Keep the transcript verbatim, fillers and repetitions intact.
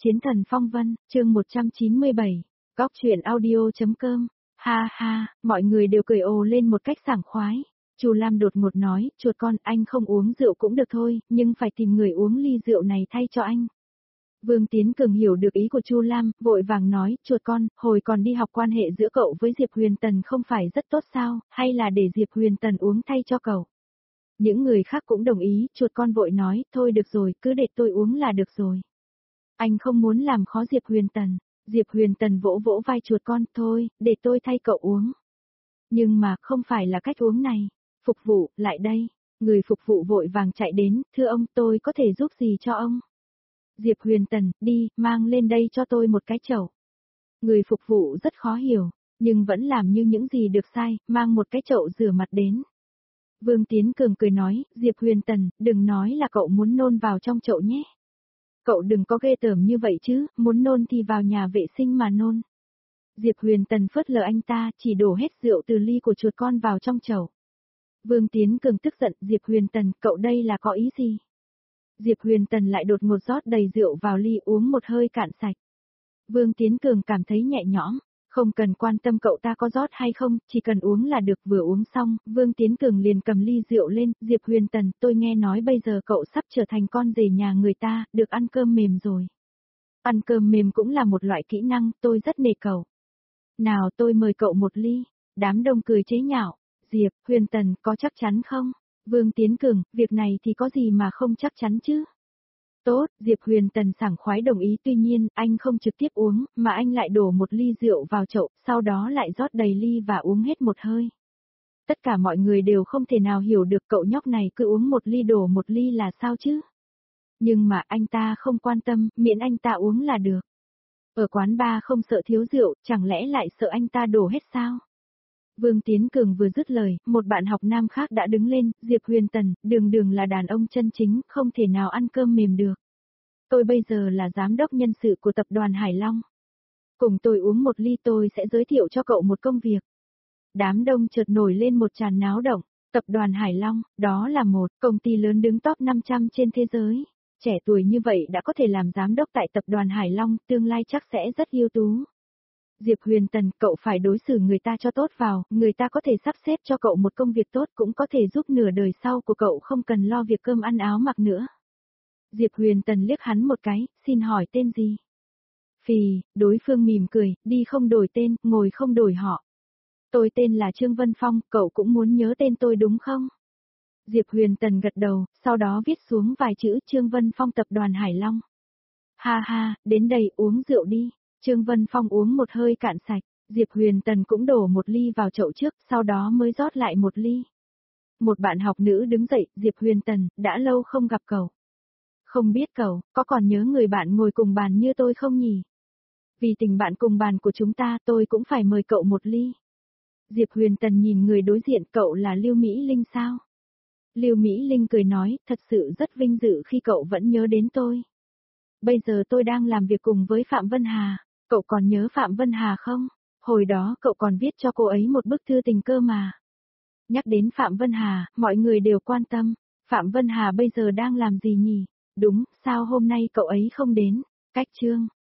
Chiến thần phong vân, chương một trăm chín mươi bảy, Góc truyện audio.com, ha ha, mọi người đều cười ồ lên một cách sảng khoái. Chu Lam đột ngột nói, chuột con, anh không uống rượu cũng được thôi, nhưng phải tìm người uống ly rượu này thay cho anh. Vương Tiến Cường hiểu được ý của Chu Lam, vội vàng nói, chuột con, hồi còn đi học quan hệ giữa cậu với Diệp Huyền Tần không phải rất tốt sao, hay là để Diệp Huyền Tần uống thay cho cậu. Những người khác cũng đồng ý, chuột con vội nói, thôi được rồi, cứ để tôi uống là được rồi. Anh không muốn làm khó Diệp Huyền Tần. Diệp Huyền Tần vỗ vỗ vai chuột con, thôi, để tôi thay cậu uống. Nhưng mà không phải là cách uống này. Phục vụ, lại đây. Người phục vụ vội vàng chạy đến, thưa ông, tôi có thể giúp gì cho ông? Diệp Huyền Tần, đi, mang lên đây cho tôi một cái chậu. Người phục vụ rất khó hiểu, nhưng vẫn làm như những gì được sai, mang một cái chậu rửa mặt đến. Vương Tiến Cường cười nói, Diệp Huyền Tần, đừng nói là cậu muốn nôn vào trong chậu nhé. Cậu đừng có ghê tởm như vậy chứ, muốn nôn thì vào nhà vệ sinh mà nôn. Diệp Huyền Tần phớt lờ anh ta, chỉ đổ hết rượu từ ly của chuột con vào trong chậu. Vương Tiến Cường tức giận, Diệp Huyền Tần, cậu đây là có ý gì? Diệp Huyền Tần lại đột ngột rót đầy rượu vào ly uống một hơi cạn sạch. Vương Tiến Cường cảm thấy nhẹ nhõm, không cần quan tâm cậu ta có rót hay không, chỉ cần uống là được. Vừa uống xong, Vương Tiến Cường liền cầm ly rượu lên, Diệp Huyền Tần, tôi nghe nói bây giờ cậu sắp trở thành con rể nhà người ta, được ăn cơm mềm rồi. Ăn cơm mềm cũng là một loại kỹ năng, tôi rất nể cậu. Nào tôi mời cậu một ly, đám đông cười chế nhạo, Diệp Huyền Tần có chắc chắn không? Vương Tiến Cường, việc này thì có gì mà không chắc chắn chứ? Tốt, Diệp Huyền Tần sảng khoái đồng ý, tuy nhiên, anh không trực tiếp uống, mà anh lại đổ một ly rượu vào chậu, sau đó lại rót đầy ly và uống hết một hơi. Tất cả mọi người đều không thể nào hiểu được cậu nhóc này cứ uống một ly đổ một ly là sao chứ? Nhưng mà anh ta không quan tâm, miễn anh ta uống là được. Ở quán bar không sợ thiếu rượu, chẳng lẽ lại sợ anh ta đổ hết sao? Vương Tiến Cường vừa dứt lời, một bạn học nam khác đã đứng lên, Diệp Huyền Tần, đường đường là đàn ông chân chính, không thể nào ăn cơm mềm được. Tôi bây giờ là giám đốc nhân sự của tập đoàn Hải Long. Cùng tôi uống một ly, tôi sẽ giới thiệu cho cậu một công việc. Đám đông chợt nổi lên một tràn náo động, tập đoàn Hải Long, đó là một công ty lớn đứng top năm trăm trên thế giới. Trẻ tuổi như vậy đã có thể làm giám đốc tại tập đoàn Hải Long, tương lai chắc sẽ rất ưu tú. Diệp Huyền Tần, cậu phải đối xử người ta cho tốt vào, người ta có thể sắp xếp cho cậu một công việc tốt, cũng có thể giúp nửa đời sau của cậu không cần lo việc cơm ăn áo mặc nữa. Diệp Huyền Tần liếc hắn một cái, xin hỏi tên gì? Phì, đối phương mỉm cười, đi không đổi tên, ngồi không đổi họ. Tôi tên là Trương Vân Phong, cậu cũng muốn nhớ tên tôi đúng không? Diệp Huyền Tần gật đầu, sau đó viết xuống vài chữ Trương Vân Phong tập đoàn Hải Long. Ha ha, đến đây uống rượu đi. Trương Vân Phong uống một hơi cạn sạch, Diệp Huyền Tần cũng đổ một ly vào chậu trước, sau đó mới rót lại một ly. Một bạn học nữ đứng dậy, Diệp Huyền Tần, đã lâu không gặp cậu. Không biết cậu, có còn nhớ người bạn ngồi cùng bàn như tôi không nhỉ? Vì tình bạn cùng bàn của chúng ta, tôi cũng phải mời cậu một ly. Diệp Huyền Tần nhìn người đối diện, cậu là Lưu Mỹ Linh sao? Lưu Mỹ Linh cười nói, thật sự rất vinh dự khi cậu vẫn nhớ đến tôi. Bây giờ tôi đang làm việc cùng với Phạm Vân Hà. Cậu còn nhớ Phạm Vân Hà không? Hồi đó cậu còn viết cho cô ấy một bức thư tình cơ mà. Nhắc đến Phạm Vân Hà, mọi người đều quan tâm. Phạm Vân Hà bây giờ đang làm gì nhỉ? Đúng, sao hôm nay cậu ấy không đến? Cách Trương,